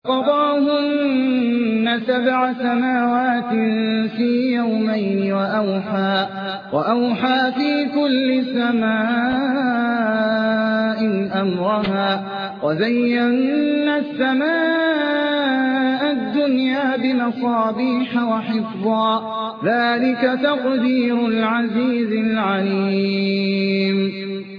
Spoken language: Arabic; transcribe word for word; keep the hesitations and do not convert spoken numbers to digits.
فقضاهن سبع سماوات في يومين وأوحى, وأوحى في كل سماء أمرها وزينا السماء الدنيا بمصابيح وحفظا ذلك تقدير العزيز العليم